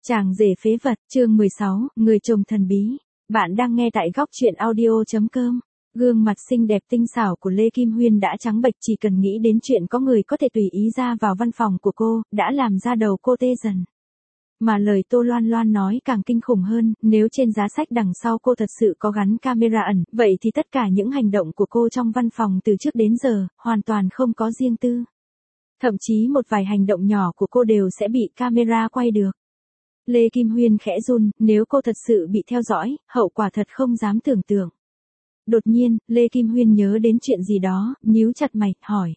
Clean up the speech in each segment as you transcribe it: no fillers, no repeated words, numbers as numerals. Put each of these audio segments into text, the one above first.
Chàng rể phế vật, chương 16, người chồng thần bí. Bạn đang nghe tại góc truyện audio.com. Gương mặt xinh đẹp tinh xảo của Lê Kim Huyên đã trắng bệch, chỉ cần nghĩ đến chuyện có người có thể tùy ý ra vào văn phòng của cô, đã làm ra đầu cô tê dần. Mà lời Tô Loan Loan nói càng kinh khủng hơn, nếu trên giá sách đằng sau cô thật sự có gắn camera ẩn, vậy thì tất cả những hành động của cô trong văn phòng từ trước đến giờ, hoàn toàn không có riêng tư. Thậm chí một vài hành động nhỏ của cô đều sẽ bị camera quay được. Lê Kim Huyên khẽ run, nếu cô thật sự bị theo dõi, hậu quả thật không dám tưởng tượng. Đột nhiên, Lê Kim Huyên nhớ đến chuyện gì đó, nhíu chặt mày, hỏi.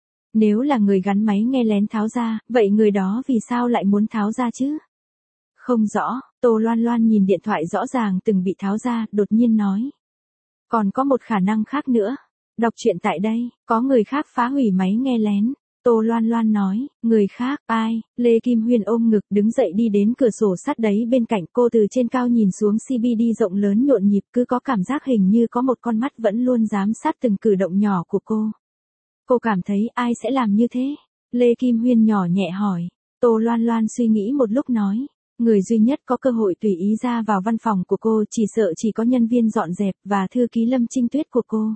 Nếu là người gắn máy nghe lén tháo ra, vậy người đó vì sao lại muốn tháo ra chứ? Không rõ, Tô Loan Loan nhìn điện thoại rõ ràng từng bị tháo ra, đột nhiên nói. Còn có một khả năng khác nữa. Đọc truyện tại đây, có người khác phá hủy máy nghe lén. Tô Loan Loan nói, người khác, ai? Lê Kim Huyên ôm ngực đứng dậy đi đến cửa sổ sắt đấy bên cạnh cô, từ trên cao nhìn xuống CBD rộng lớn nhộn nhịp, cứ có cảm giác hình như có một con mắt vẫn luôn giám sát từng cử động nhỏ của cô. Cô cảm thấy ai sẽ làm như thế? Lê Kim Huyên nhỏ nhẹ hỏi. Tô Loan Loan suy nghĩ một lúc nói. Người duy nhất có cơ hội tùy ý ra vào văn phòng của cô chỉ sợ chỉ có nhân viên dọn dẹp và thư ký Lâm Trinh Tuyết của cô.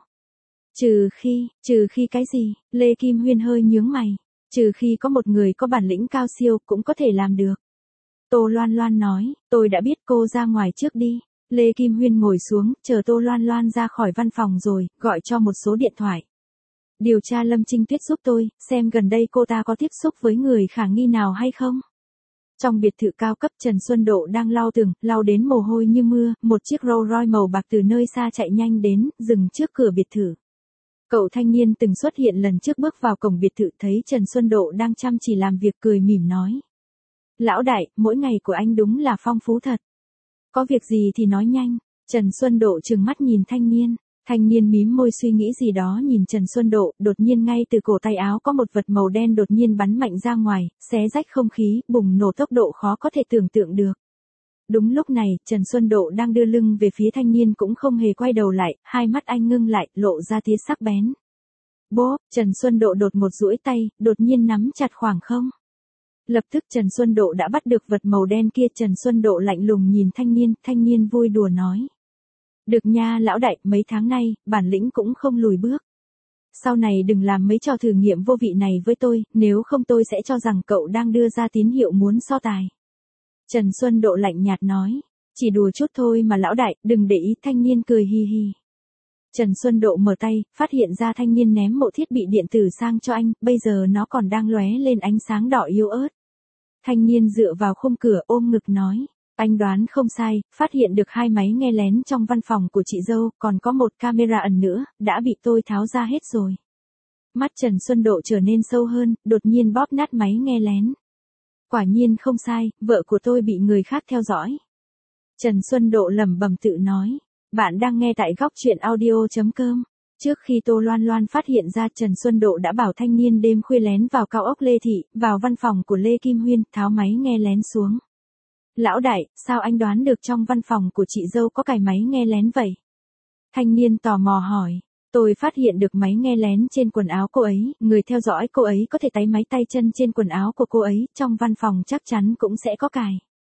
Trừ khi cái gì? Lê Kim Huyên hơi nhướng mày. Trừ khi có một người có bản lĩnh cao siêu cũng có thể làm được. Tô Loan Loan nói, tôi đã biết, cô ra ngoài trước đi. Lê Kim Huyên ngồi xuống, chờ Tô Loan Loan ra khỏi văn phòng rồi, gọi cho một số điện thoại. Điều tra Lâm Trinh Tuyết giúp tôi, xem gần đây cô ta có tiếp xúc với người khả nghi nào hay không. Trong biệt thự cao cấp, Trần Xuân Độ đang lau tường, lau đến mồ hôi như mưa, một chiếc Rolls Royce màu bạc từ nơi xa chạy nhanh đến, dừng trước cửa biệt thự. Cậu thanh niên từng xuất hiện lần trước bước vào cổng biệt thự, thấy Trần Xuân Độ đang chăm chỉ làm việc, cười mỉm nói. Lão đại, mỗi ngày của anh đúng là phong phú thật. Có việc gì thì nói nhanh. Trần Xuân Độ trừng mắt nhìn thanh niên mím môi suy nghĩ gì đó nhìn Trần Xuân Độ, đột nhiên ngay từ cổ tay áo có một vật màu đen đột nhiên bắn mạnh ra ngoài, xé rách không khí, bùng nổ tốc độ khó có thể tưởng tượng được. Đúng lúc này, Trần Xuân Độ đang đưa lưng về phía thanh niên cũng không hề quay đầu lại, hai mắt anh ngưng lại, lộ ra tia sắc bén. Bốp, Trần Xuân Độ đột một duỗi tay, đột nhiên nắm chặt khoảng không. Lập tức Trần Xuân Độ đã bắt được vật màu đen kia. Trần Xuân Độ lạnh lùng nhìn thanh niên vui đùa nói. Được nha lão đại, mấy tháng nay, bản lĩnh cũng không lùi bước. Sau này đừng làm mấy trò thử nghiệm vô vị này với tôi, nếu không tôi sẽ cho rằng cậu đang đưa ra tín hiệu muốn so tài. Trần Xuân Độ lạnh nhạt nói, chỉ đùa chút thôi mà lão đại, đừng để ý. Thanh niên cười hi hi. Trần Xuân Độ mở tay, phát hiện ra thanh niên ném bộ thiết bị điện tử sang cho anh, bây giờ nó còn đang lóe lên ánh sáng đỏ yếu ớt. Thanh niên dựa vào khung cửa ôm ngực nói, anh đoán không sai, phát hiện được 2 máy nghe lén trong văn phòng của chị dâu, còn có một camera ẩn nữa, đã bị tôi tháo ra hết rồi. Mắt Trần Xuân Độ trở nên sâu hơn, đột nhiên bóp nát máy nghe lén. Quả nhiên không sai, vợ của tôi bị người khác theo dõi. Trần Xuân Độ lẩm bẩm tự nói. Bạn đang nghe tại góc truyện audio.com. Trước khi Tô Loan Loan phát hiện ra, Trần Xuân Độ đã bảo thanh niên đêm khuya lén vào cao ốc Lê Thị, vào văn phòng của Lê Kim Huyên, tháo máy nghe lén xuống. Lão đại, sao anh đoán được trong văn phòng của chị dâu có cài máy nghe lén vậy? Thanh niên tò mò hỏi. Tôi phát hiện được máy nghe lén trên quần áo cô ấy, người theo dõi cô ấy có thể táy máy tay chân trên quần áo của cô ấy, trong văn phòng chắc chắn cũng sẽ có cài.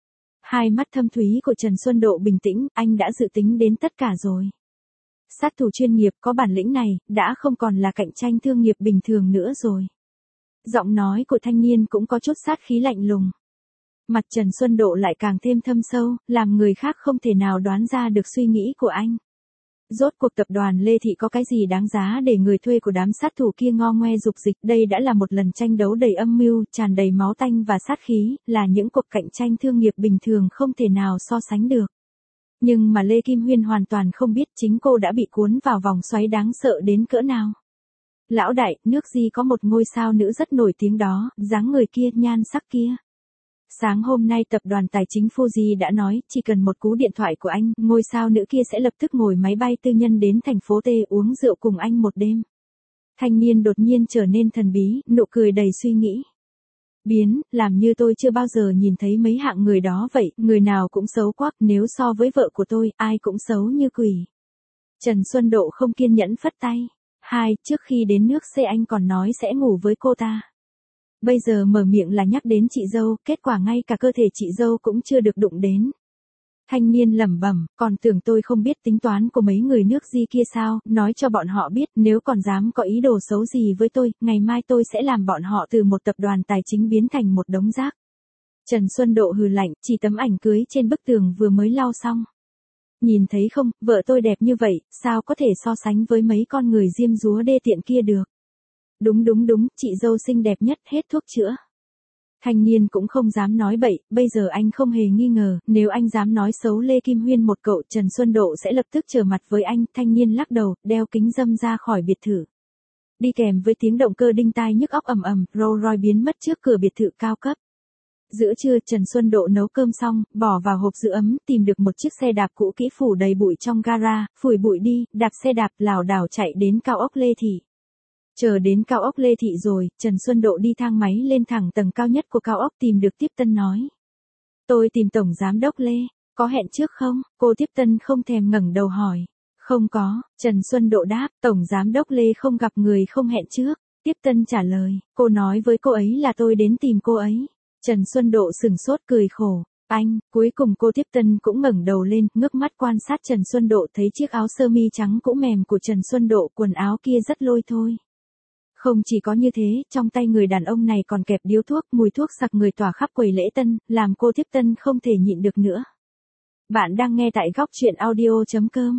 Hai mắt thâm thúy của Trần Xuân Độ bình tĩnh, anh đã dự tính đến tất cả rồi. Sát thủ chuyên nghiệp có bản lĩnh này, đã không còn là cạnh tranh thương nghiệp bình thường nữa rồi. Giọng nói của thanh niên cũng có chút sát khí lạnh lùng. Mặt Trần Xuân Độ lại càng thêm thâm sâu, làm người khác không thể nào đoán ra được suy nghĩ của anh. Rốt cuộc tập đoàn Lê Thị có cái gì đáng giá để người thuê của đám sát thủ kia ngo ngoe dục dịch? Đây đã là một lần tranh đấu đầy âm mưu, tràn đầy máu tanh và sát khí, là những cuộc cạnh tranh thương nghiệp bình thường không thể nào so sánh được. Nhưng mà Lê Kim Huyên hoàn toàn không biết chính cô đã bị cuốn vào vòng xoáy đáng sợ đến cỡ nào. Lão đại, nước Di có một ngôi sao nữ rất nổi tiếng đó, dáng người kia, nhan sắc kia. Sáng hôm nay tập đoàn tài chính Fuji đã nói, chỉ cần một cú điện thoại của anh, ngôi sao nữ kia sẽ lập tức ngồi máy bay tư nhân đến thành phố T uống rượu cùng anh một đêm. Thanh niên đột nhiên trở nên thần bí, nụ cười đầy suy nghĩ. Làm như tôi chưa bao giờ nhìn thấy mấy hạng người đó vậy, người nào cũng xấu quắc, nếu so với vợ của tôi, ai cũng xấu như quỷ. Trần Xuân Độ không kiên nhẫn phất tay. Trước khi đến nước C anh còn nói sẽ ngủ với cô ta. Bây giờ mở miệng là nhắc đến chị dâu, kết quả ngay cả cơ thể chị dâu cũng chưa được đụng đến. Thanh niên lẩm bẩm, còn tưởng tôi không biết tính toán của mấy người nước Di kia sao, nói cho bọn họ biết nếu còn dám có ý đồ xấu gì với tôi, ngày mai tôi sẽ làm bọn họ từ một tập đoàn tài chính biến thành một đống rác. Trần Xuân Độ hừ lạnh, chỉ tấm ảnh cưới trên bức tường vừa mới lau xong. Nhìn thấy không, vợ tôi đẹp như vậy, sao có thể so sánh với mấy con người diêm dúa đê tiện kia được. Đúng, chị dâu xinh đẹp nhất, hết thuốc chữa. Thanh niên cũng không dám nói bậy, bây giờ anh không hề nghi ngờ, nếu anh dám nói xấu Lê Kim Huyên một cậu, Trần Xuân Độ sẽ lập tức trở mặt với anh. Thanh niên lắc đầu, đeo kính râm ra khỏi biệt thự. Đi kèm với tiếng động cơ đinh tai nhức óc ầm ầm, Rolls Royce biến mất trước cửa biệt thự cao cấp. Giữa trưa Trần Xuân Độ nấu cơm xong, bỏ vào hộp giữ ấm, tìm được một chiếc xe đạp cũ kỹ phủ đầy bụi trong gara, phủi bụi đi, đạp xe đạp lảo đảo chạy đến cao ốc Lê Thị. Chờ đến cao ốc Lê Thị rồi, Trần Xuân Độ đi thang máy lên thẳng tầng cao nhất của cao ốc tìm được Tiếp Tân nói. Tôi tìm Tổng Giám đốc Lê, có hẹn trước không? Cô Tiếp Tân không thèm ngẩng đầu hỏi. Không có, Trần Xuân Độ đáp, Tổng Giám đốc Lê không gặp người không hẹn trước. Tiếp Tân trả lời, cô nói với cô ấy là tôi đến tìm cô ấy. Trần Xuân Độ sừng sốt cười khổ. Anh, cuối cùng cô Tiếp Tân cũng ngẩng đầu lên, ngước mắt quan sát Trần Xuân Độ thấy chiếc áo sơ mi trắng cũ mềm của Trần Xuân Độ, quần áo kia rất lôi thôi. Không chỉ có như thế, trong tay người đàn ông này còn kẹp điếu thuốc, mùi thuốc sặc người tỏa khắp quầy lễ tân, làm cô Tiếp Tân không thể nhịn được nữa. Bạn đang nghe tại góc truyện audio.com.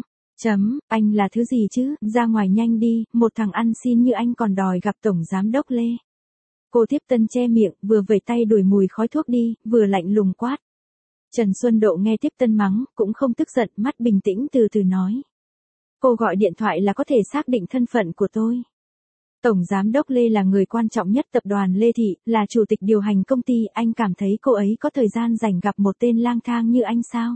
Anh là thứ gì chứ, ra ngoài nhanh đi, một thằng ăn xin như anh còn đòi gặp Tổng Giám đốc Lê. Cô Tiếp Tân che miệng, vừa vẩy tay đuổi mùi khói thuốc đi, vừa lạnh lùng quát. Trần Xuân Độ nghe Tiếp Tân mắng, cũng không tức giận, mắt bình tĩnh từ từ nói. Cô gọi điện thoại là có thể xác định thân phận của tôi. Tổng Giám đốc Lê là người quan trọng nhất tập đoàn Lê Thị, là chủ tịch điều hành công ty, anh cảm thấy cô ấy có thời gian rảnh gặp một tên lang thang như anh sao?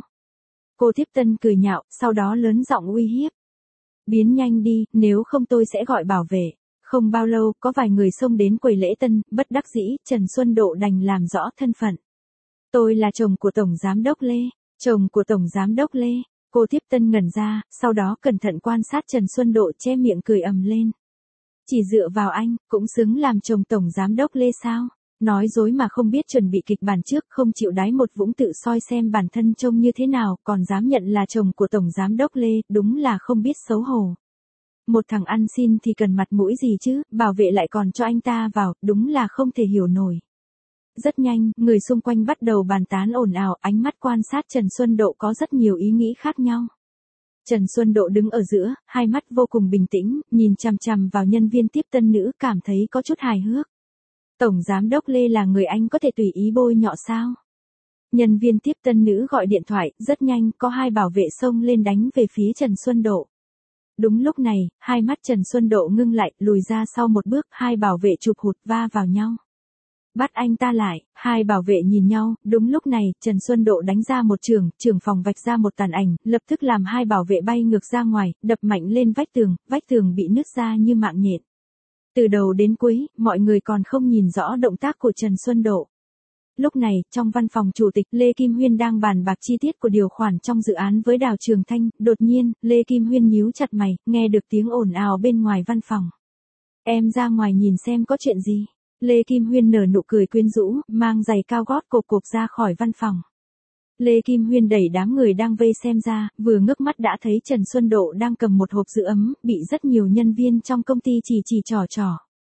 Cô Tiếp Tân cười nhạo, sau đó lớn giọng uy hiếp. Biến nhanh đi, nếu không tôi sẽ gọi bảo vệ. Không bao lâu, có vài người xông đến quầy lễ tân, bất đắc dĩ, Trần Xuân Độ đành làm rõ thân phận. Tôi là chồng của Tổng Giám đốc Lê. Chồng của Tổng Giám đốc Lê. Cô Tiếp Tân ngẩn ra, sau đó cẩn thận quan sát Trần Xuân Độ che miệng cười ầm lên. Chỉ dựa vào anh, cũng xứng làm chồng Tổng Giám đốc Lê sao? Nói dối mà không biết chuẩn bị kịch bản trước, không chịu đái một vũng tự soi xem bản thân trông như thế nào, còn dám nhận là chồng của Tổng Giám đốc Lê, đúng là không biết xấu hổ. Một thằng ăn xin thì cần mặt mũi gì chứ, bảo vệ lại còn cho anh ta vào, đúng là không thể hiểu nổi. Rất nhanh, người xung quanh bắt đầu bàn tán ồn ào, ánh mắt quan sát Trần Xuân Độ có rất nhiều ý nghĩ khác nhau. Trần Xuân Độ đứng ở giữa, hai mắt vô cùng bình tĩnh, nhìn chằm chằm vào nhân viên Tiếp Tân nữ, cảm thấy có chút hài hước. Tổng Giám đốc Lê là người anh có thể tùy ý bôi nhọ sao? Nhân viên Tiếp Tân nữ gọi điện thoại, rất nhanh, có hai bảo vệ xông lên đánh về phía Trần Xuân Độ. Đúng lúc này, hai mắt Trần Xuân Độ ngưng lại, lùi ra sau một bước, hai bảo vệ chụp hụt va vào nhau. Bắt anh ta lại, hai bảo vệ nhìn nhau, đúng lúc này, Trần Xuân Độ đánh ra một trường, trưởng phòng vạch ra một tàn ảnh, lập tức làm hai bảo vệ bay ngược ra ngoài, đập mạnh lên vách tường bị nứt ra như mạng nhện. Từ đầu đến cuối, mọi người còn không nhìn rõ động tác của Trần Xuân Độ. Lúc này, trong văn phòng chủ tịch, Lê Kim Huyên đang bàn bạc chi tiết của điều khoản trong dự án với Đào Trường Thanh, đột nhiên, Lê Kim Huyên nhíu chặt mày, nghe được tiếng ồn ào bên ngoài văn phòng. Em ra ngoài nhìn xem có chuyện gì. Lê Kim Huyên nở nụ cười quyến rũ, mang giày cao gót cộp cộp ra khỏi văn phòng. Lê Kim Huyên đẩy đám người đang vây xem ra, vừa ngước mắt đã thấy Trần Xuân Độ đang cầm một hộp giữ ấm, bị rất nhiều nhân viên trong công ty chỉ trỏ.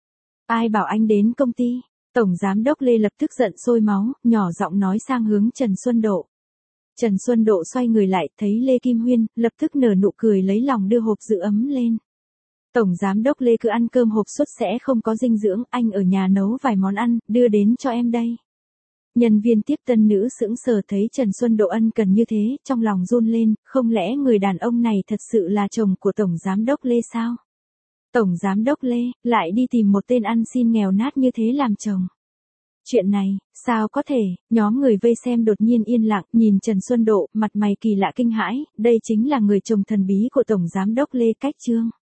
Ai bảo anh đến công ty? Tổng Giám đốc Lê lập tức giận sôi máu, nhỏ giọng nói sang hướng Trần Xuân Độ. Trần Xuân Độ xoay người lại, thấy Lê Kim Huyên, lập tức nở nụ cười lấy lòng đưa hộp giữ ấm lên. Tổng Giám đốc Lê cứ ăn cơm hộp suất sẽ không có dinh dưỡng, anh ở nhà nấu vài món ăn, đưa đến cho em đây. Nhân viên Tiếp Tân nữ sững sờ thấy Trần Xuân Độ ân cần như thế, trong lòng run lên, không lẽ người đàn ông này thật sự là chồng của Tổng Giám đốc Lê sao? Tổng Giám đốc Lê, lại đi tìm một tên ăn xin nghèo nát như thế làm chồng. Chuyện này, sao có thể, nhóm người vây xem đột nhiên yên lặng, nhìn Trần Xuân Độ, mặt mày kỳ lạ kinh hãi, đây chính là người chồng thần bí của Tổng Giám đốc Lê Cách Trương.